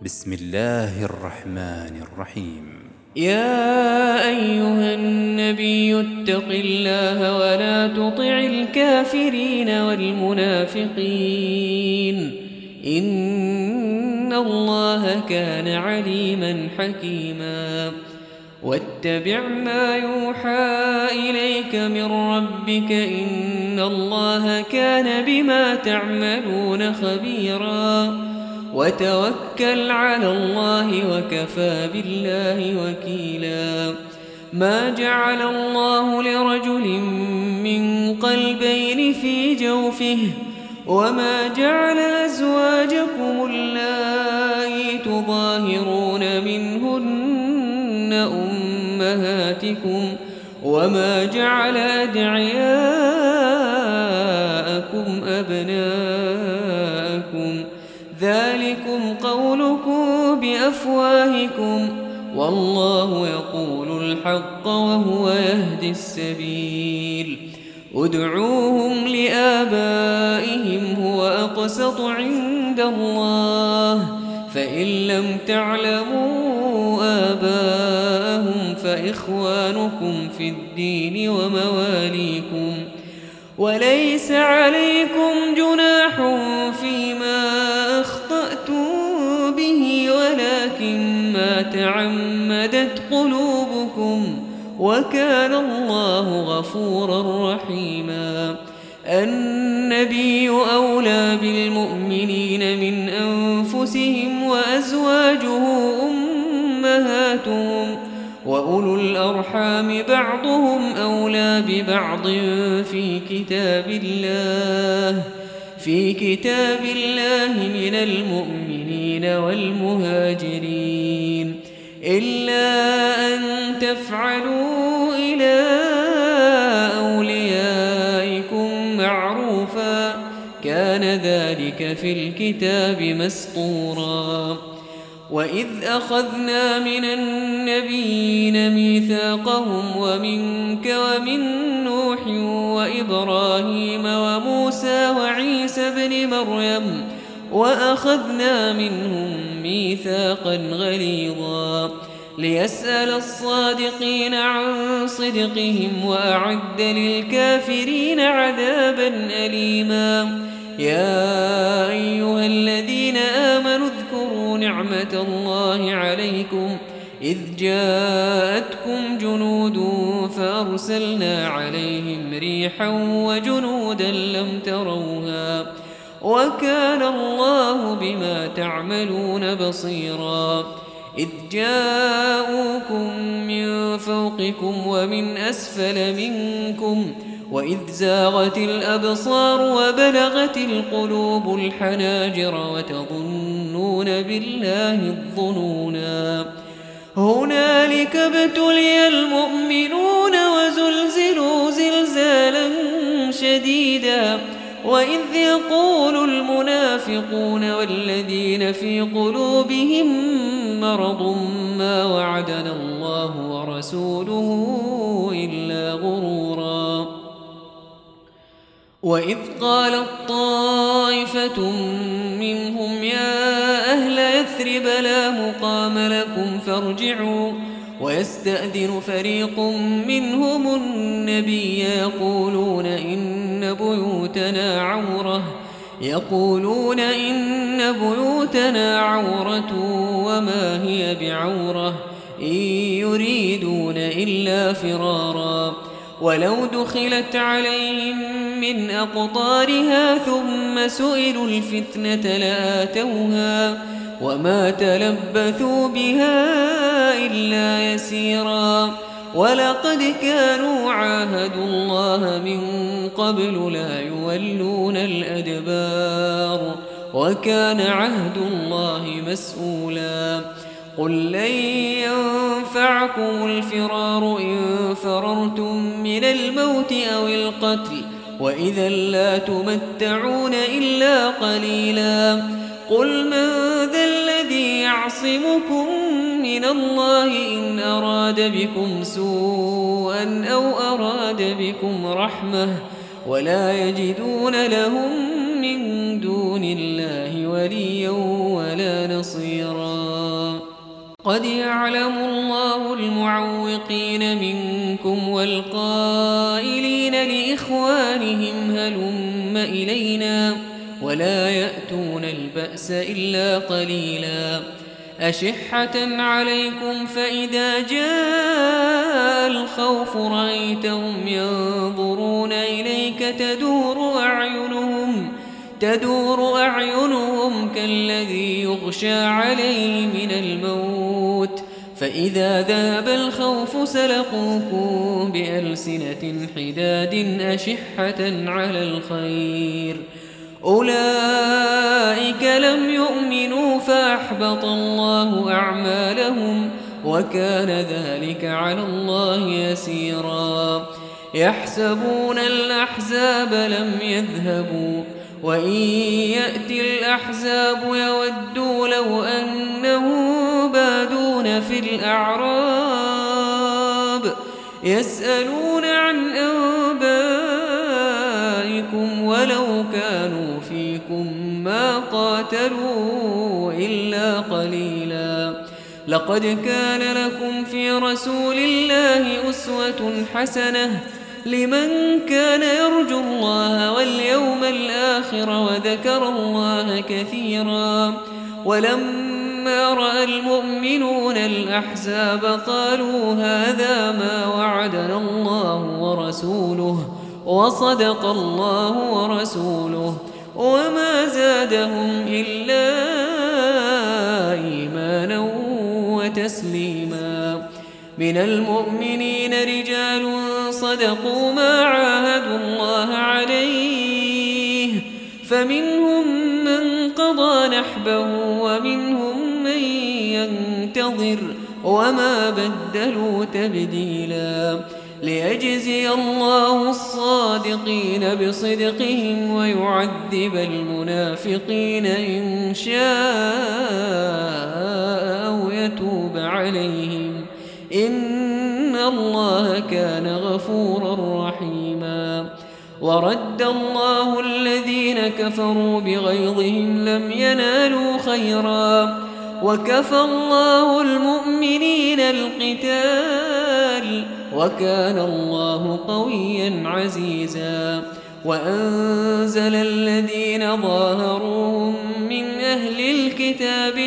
بسم الله الرحمن الرحيم. يا أيها النبي اتق الله ولا تطع الكافرين والمنافقين إن الله كان عليما حكيما. واتبع ما يوحى إليك من ربك إن الله كان بما تعملون خبيرا. وتوكل على الله وكفى بالله وكيلا. ما جعل الله لرجل من قلبين في جوفه وما جعل أزواجكم اللائي تظاهرون منهن أمهاتكم وما جعل أدعياءكم أبناءكم ذلكم قولكم بأفواهكم والله يقول الحق وهو يهدي السبيل. ادعوهم لآبائهم هو أقسط عند الله فإن لم تعلموا آباءهم فإخوانكم في الدين ومواليكم وليس عليكم جناح فيما أخطأتم به ولكن ما تعمدت قلوبكم وكان الله غفورا رحيما. النبي أولى بالمؤمنين من أنفسهم وأزواجه أمهاتهم وأولو الأرحام بعضهم أولى ببعض في كتاب الله من المؤمنين والمهاجرين إلا أن تفعلوا إلى أوليائكم معروفا كان ذلك في الكتاب مسطورا. وإذ أخذنا من النبيين ميثاقهم ومنك ومن نوح وإبراهيم وموسى وعيسى بن مريم وأخذنا منهم ميثاقا غليظا ليسأل الصادقين عن صدقهم وأعد للكافرين عذابا أليما. يا أيها الذين آمنوا اذكروا نعمة الله عليكم إذ جاءتكم جنود فأرسلنا عليهم ريحا وجنودا لم تروها وكان الله بما تعملون بصيرا. إذ جاءوكم من فوقكم ومن أسفل منكم وإذ زاغت الأبصار وبلغت القلوب الحناجر وتظنون بالله الظنونا. هنالك ابتلي المؤمنون وزلزلوا زلزالا شديدا. وإذ يقول المنافقون والذين في قلوبهم مرض ما وعدنا الله ورسوله إلا غرورا. وإذ قالت طائفة منهم يا أهل يثرب لا مقام لكم فارجعوا ويستأذن فريق منهم النبي يقولون إن بيوتنا عورة وما هي بعورة إن يريدون إلا فرارا. ولو دخلت عليهم من أقطارها ثم سئلوا الفتنة لآتوها وما تلبثوا بها إلا يسيرا. ولقد كانوا عاهدوا الله من قبل لا يولون الأدبار وكان عهد الله مسؤولا. قل لن ينفعكم الفرار إن فررتم من الموت أو القتل وإذا لا تمتعون إلا قليلا. قل من ذا الذي يعصمكم من الله إن أراد بكم سوءا أو أراد بكم رحمة ولا يجدون لهم من دون الله وليا ولا نصيرا. يسيرا. قد يعلم الله المعوقين منكم والقائلين لإخوانهم هلم إلينا ولا يأتون البأس إلا قليلا. أشحة عليكم فإذا جاء الخوف رأيتهم ينظرون إليك تدور أعينهم كالذي يغشى عليه من الموت، فإذا ذهب الخوف سلقوكم بألسنة حداد أشحة على الخير. أولئك لم يؤمنوا فأحبط الله أعمالهم وكان ذلك على الله يسيرا. يحسبون الأحزاب لم يذهبوا وإن يأتي الأحزاب يودوا لو أنهم بادون في الأعراب يسألون عن أنبائكم ولو كانوا فيكم ما قاتلوا إلا قليلا. لقد كان لكم في رسول الله أسوة حسنة لمن كان يرجو الله واليوم الآخر وذكر الله كثيرا. ولما رأى المؤمنون الأحزاب قالوا هذا ما وعدنا الله ورسوله وصدق الله ورسوله وما زادهم إلا إيمانا وتسليما. من المؤمنين رجال صدقوا ما عاهدوا الله عليه فمنهم من قضى نحبه ومنهم من ينتظر وما بدلوا تبديلا. ليجزي الله الصادقين بصدقهم ويعذب المنافقين إن شاء أو يتوب عليهم إن الله كان غفورا رحيما. ورد الله الذين كفروا بغيظهم لم ينالوا خيرا وكفى الله المؤمنين القتال وكان الله قويا عزيزا. وأنزل الذين ظاهروهم من أهل الكتاب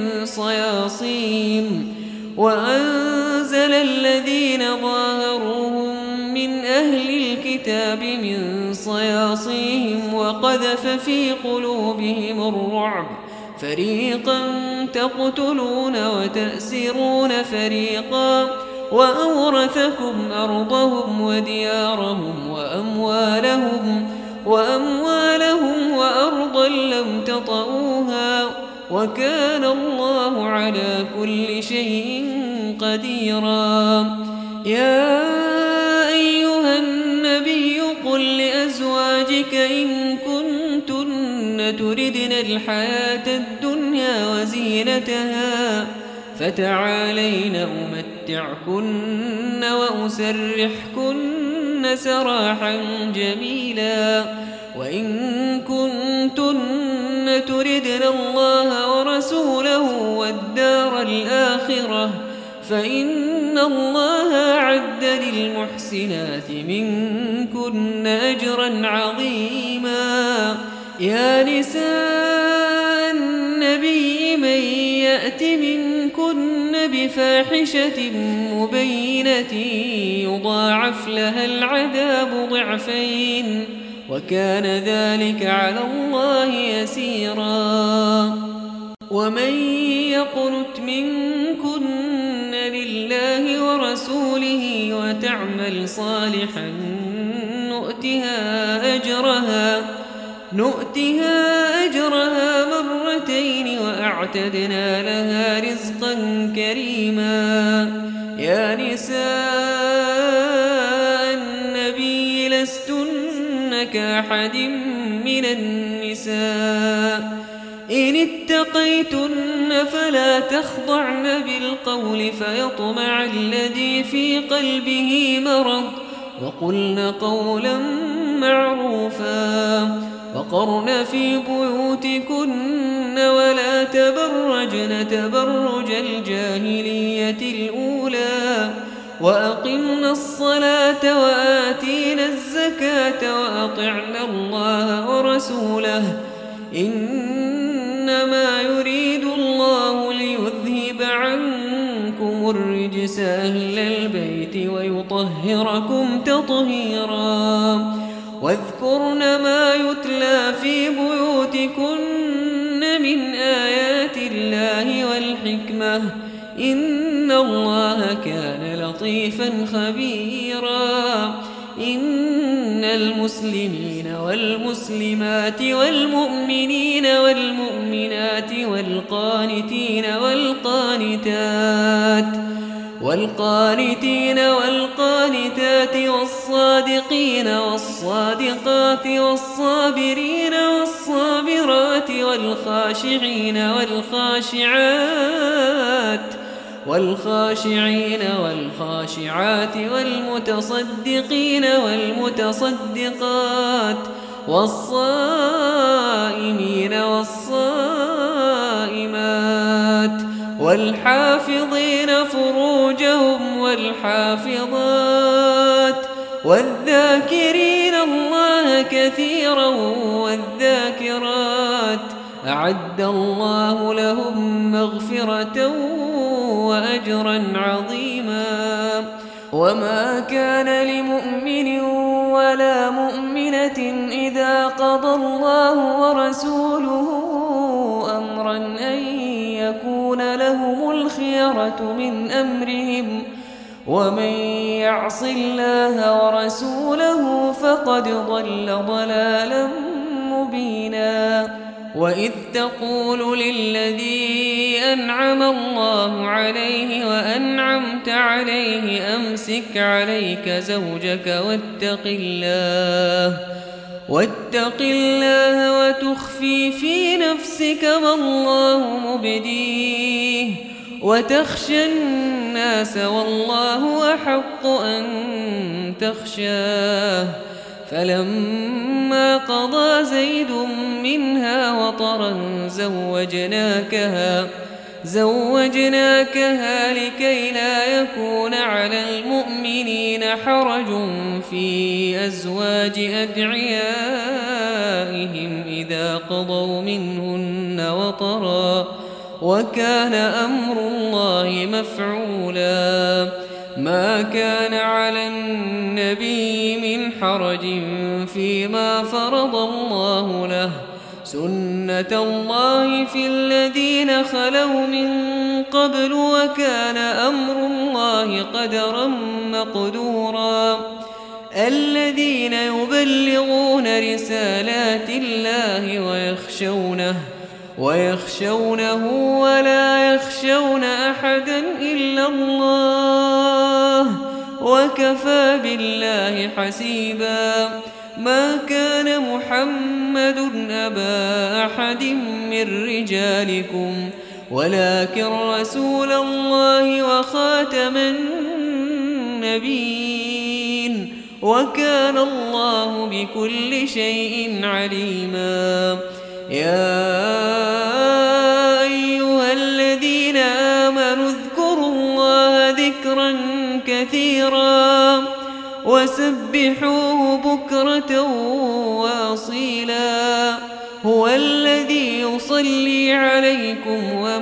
من صياصيهم وقذف في قلوبهم الرعب فريقا تقتلون وتأسرون فريقا وأورثكم أرضهم وديارهم وأموالهم وأرضا لم تطئوها وكان الله على كل شيء قديرا. يا أيها النبي قل لأزواجك إن كنتن تردن الحياة الدنيا وزينتها فتعالين أمتعكن وأسرحكن سراحا جميلا. وإن كنتن تردن الله ورسوله والدار الآخرة فإن الله أعد للمحسنات منكن أجرا عظيما. يا نساء النبي من يأت منكن بفاحشة مبينة يضاعف لها العذاب ضعفين وكان ذلك على الله يسيرا. ومن يقنت منكن لله ورسوله وتعمل صالحا نؤتها أجرها مرتين وأعتدنا لها رزقا كريما. يا نساء النبي لستن كأحد من النساء إن اتقيتن فلا تخضعن بالقول فيطمع الذي في قلبه مرض وقلن قولا معروفا وقرن في بيوتكن ولا تبرجن تبرج الجاهلية الأولى وأقمنا الصلاة وآتينا الزكاة وأطعنا الله ورسوله إنما يريد الله ليذهب عنكم الرجس أهل البيت ويطهركم تطهيرا واذكرن ما يتلى في بيوتكن من آيات الله والحكمة إن الله كان لطيفا خبيرا إن المسلمين والمسلمات والمؤمنين والمؤمنات والقانتين والقانتات والصادقين والصادقات والصابرين والصابرات والخاشعين والخاشعات والمتصدقين والمتصدقات والصائمين والصائمات والحافظين فروجهم والحافظات والذاكرين الله كثيرا والذاكرات أعد الله لهم مغفرة وأجرا عظيما وما كان لمؤمن ولا مؤمنة إذا قضى الله ورسوله أمرا أن يكون لهم الخيرة من أمرهم ومن يعص الله ورسوله فقد ضل ضلالا مبينا وإذ تقول للذي أنعم الله عليه وأنعمت عليه أمسك عليك زوجك واتق الله وتخفي في نفسك ما الله مبديه وتخشى الناس والله أحق أن تخشاه فلما قضى زيد منها وطرا زوجناكها لكي لا يكون على المؤمنين حرج في أزواج أدعيائهم إذا قضوا منهن وطرا وكان أمر الله مفعولا ما كان على النبي من حرج فيما فرض الله له سنة الله في الذين خلوا من قبل وكان أمر الله قدرا مقدورا الذين يبلغون رسالات الله ويخشونه ولا يخشون أحدا إلا الله وكفى بالله حسيبا ما كان محمد أبا أحد من رجالكم ولكن رسول الله وخاتم النبيين وكان الله بكل شيء عليما يا أيها الذين آمنوا اذكروا الله ذكرا كثيرا وسبحوه بكرة وأصيلا هو الذي يصلي عليكم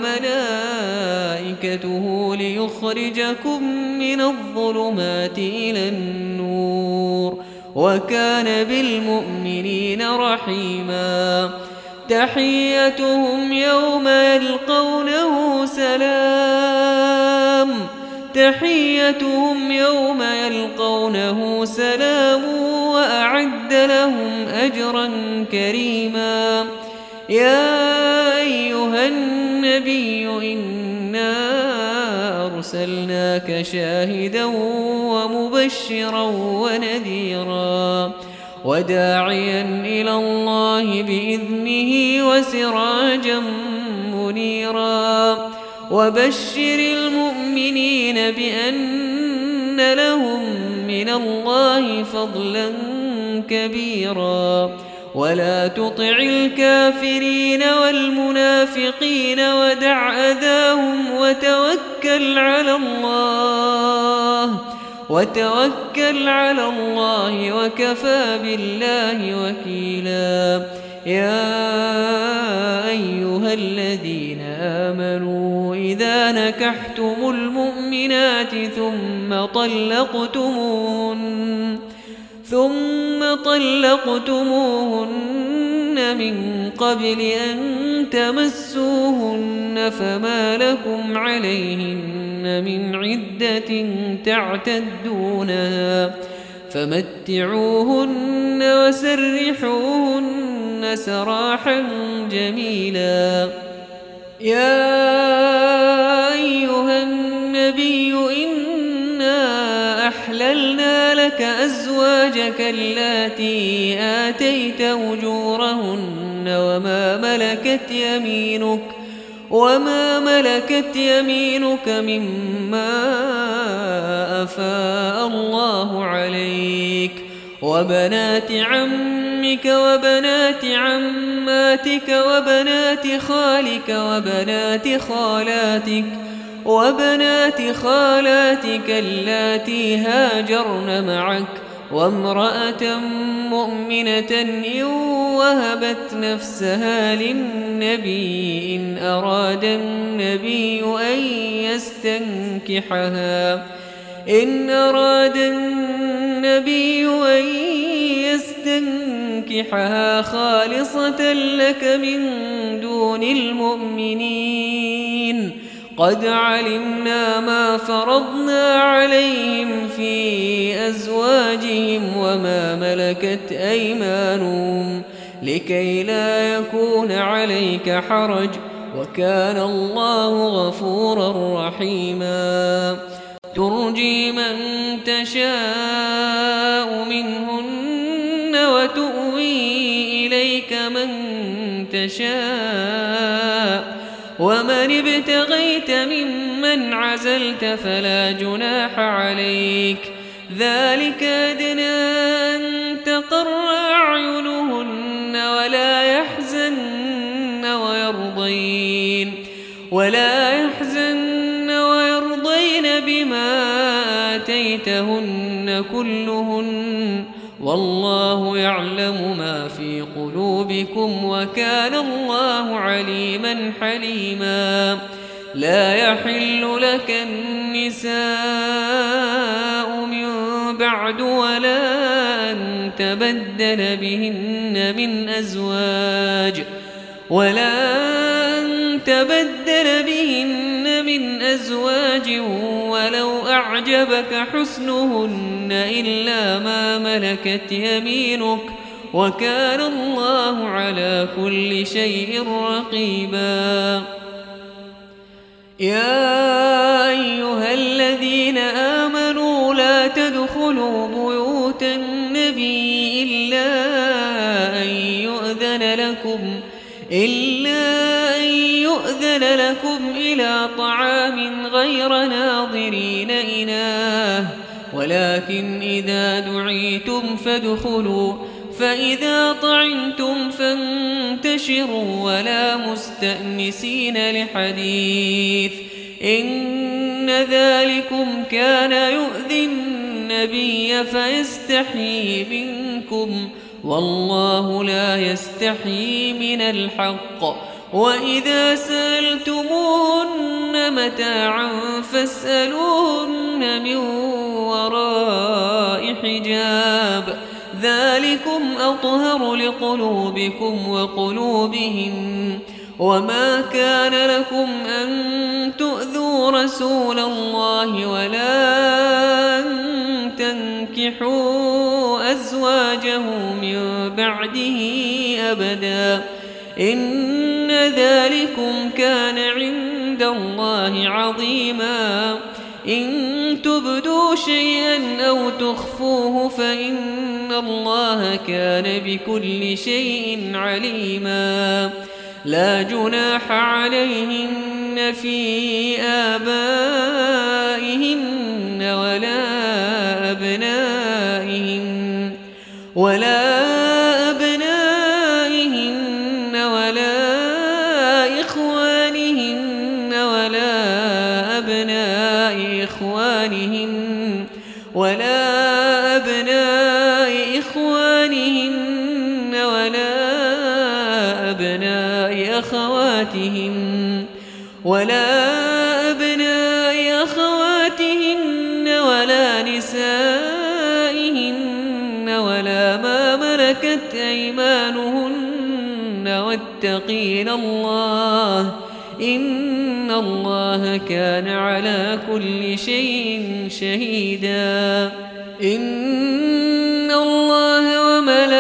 وملائكته ليخرجكم من الظلمات إلى النور وكان بالمؤمنين رحيما تحيتهم يوم يلقونه سلام وأعد لهم أجرا كريما يا أيها النبي إنا أرسلناك شاهدا ومبشرا ونذيرا وداعيا إلى الله بإذنه وسراجا منيرا وبشر المؤمنين بأن لهم من الله فضلا كبيرا ولا تطع الكافرين والمنافقين ودع أذاهم وتوكل على الله وكفى بالله وكيلا. يا أيها الذين آمنوا إذا نكحتم المؤمنات ثم طلقتموهن من قبل أن تمسوهن فما لكم عليهن من عدة تعتدونها فمتعوهن وسرحوهن سراحا جميلا. يا أيها النبي إنا أحللنا لك أزواجك اللاتي آتيت أجورهن وما ملكت يمينك مما أفاء الله عليك وبنات عمك وبنات عماتك وبنات خالك وبنات خالاتك اللاتي هاجرن معك وامرأة مؤمنة إن وهبت نفسها للنبي إن أراد النبي أن يستنكحها خالصة لك من دون المؤمنين. قد علمنا ما فرضنا عليهم في أزواجهم وما ملكت أيمانهم لكي لا يكون عليك حرج وكان الله غفورا رحيما. ترجي من تشاء منهن وتؤوي إليك من تشاء ومن ابتغيت ممن عزلت فلا جناح عليك ذلك أدنى أن تقر أعينهن ولا يحزن ويرضين بما آتيتهن كلهن والله يعلم ما في قلوبكم وكان الله عليما حليما. لا يحل لك النساء من بعد ولا أن تبدل بهن من أزواج ولو أعجبك حسنهن إلا ما ملكت يمينك وكان الله على كل شيء رقيبا. يا أيها الذين آمنوا لا تدخلوا بيوت النبي إلا أن يؤذن لكم إلى طعام غير ناظرين إناه ولكن إذا دعيتم فادخلوا فإذا طعمتم فانتشروا ولا مستأنسين لحديث إن ذلكم كان يؤذي النبي فيستحيي منكم والله لا يستحيي من الحق. وإذا سألتموهن متاعا فاسألوهن من وراء حجاب ذلكم أطهر لقلوبكم وقلوبهم. وما كان لكم أن تؤذوا رسول الله ولا أن تنكحوا أزواجه من بعده أبدا إن ذلكم كان عند الله عظيما. إن تبدوا شيئا أو تخفوه فإن الله كان بكل شيء عليما. لا جناح عليهن في آبائهن ولا أبنائهن أبناء إخوانهن ولا أبناء أخواتهن ولا نسائهن ولا ما ملكت أيمانهن واتقين الله إن الله كان على كل شيء شهيدا. إن الله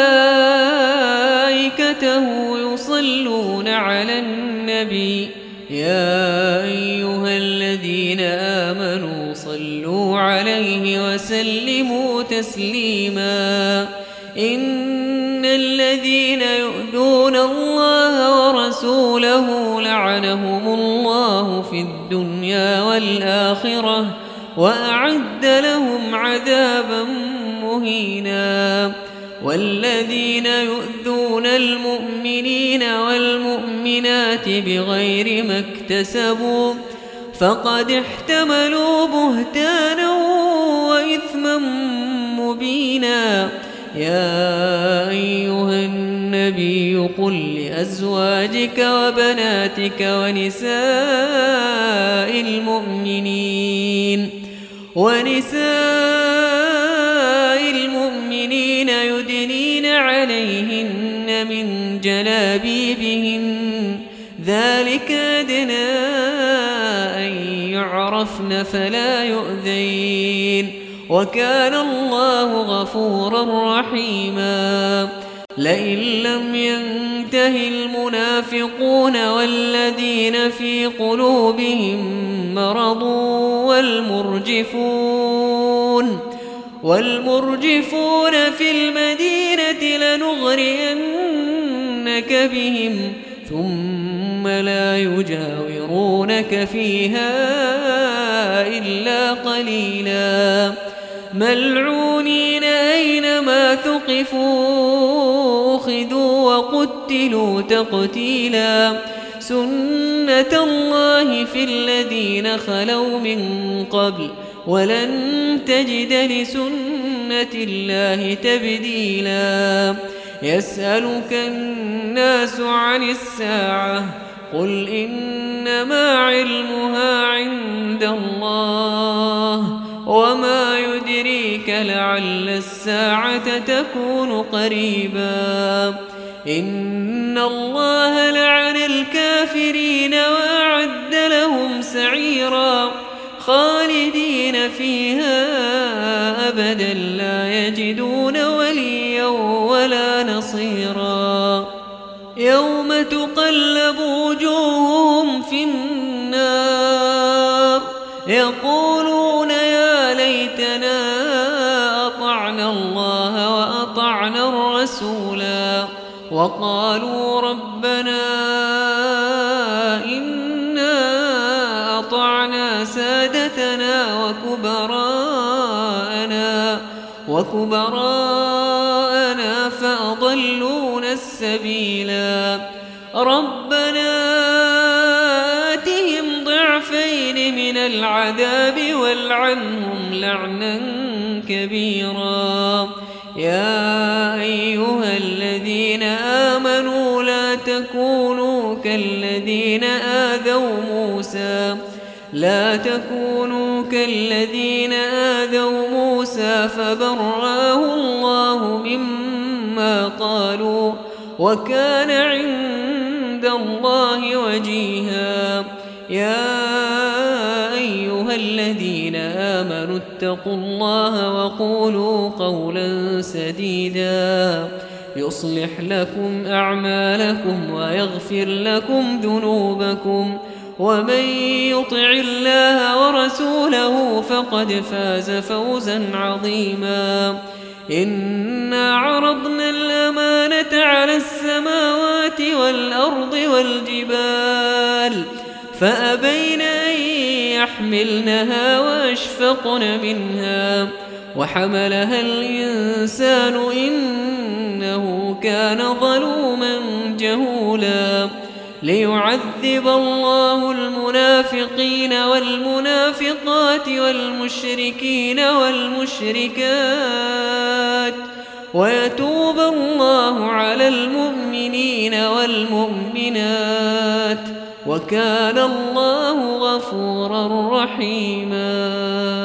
وملائكته يصلون على النبي يا أيها الذين آمنوا صلوا عليه وسلموا تسليما. إن الذين يؤذون الله ورسوله لعنهم الله في الدنيا والآخرة وأعد لهم عذابا مهينا. والذين يؤذون المؤمنين والمؤمنات بغير ما اكتسبوا فقد احتملوا بهتانا وإثما مبينا. يا أيها النبي قل لأزواجك وبناتك ونساء المؤمنين يدنين عليهن من جلابيبهن ذلك أدنى أن يعرفن فلا يؤذين وكان الله غفورا رحيما. لئن لم ينته المنافقون والذين في قلوبهم مرض والمرجفون في المدينة لنغرينك بهم ثم لا يجاورونك فيها إلا قليلا. ملعونين أينما ثقفوا أخذوا وقتلوا تقتيلا. سنة الله في الذين خلوا من قبل ولن تجد لسنة الله تبديلا. يسألك الناس عن الساعة قل إنما علمها عند الله وما يدريك لعل الساعة تكون قريبا. إن الله لعن الكافرين وأعد لهم سعيرا خالدين فيها أبدا لا يجدون وليا ولا نصيرا. يوم تقلب وجوههم في النار يقولون يا ليتنا أطعنا الله وأطعنا الرسولا وقالوا ربنا إنا أطعنا سادتنا وكبراءنا فأضلونا السبيلا. ربنا آتهم ضعفين من العذاب والعنهم لعنا كبيرا. يا أيها الذين آمنوا لا تكونوا كالذين آذوا موسى فبرأه الله مما قالوا وكان عند الله وجيها. يا أيها الذين آمنوا اتقوا الله وقولوا قولا سديدا يصلح لكم أعمالكم ويغفر لكم ذنوبكم ومن يطع الله ورسوله فقد فاز فوزا عظيما. إنا عرضنا الأمانة على السماوات والأرض والجبال فأبين أن يحملنها وأشفقن منها وحملها الإنسان إنه كان ظلوما جهولا. ليعذب الله المنافقين والمنافقات والمنافقات والمشركين والمشركات ويتوب الله على المؤمنين والمؤمنات وكان الله غفورا رحيما.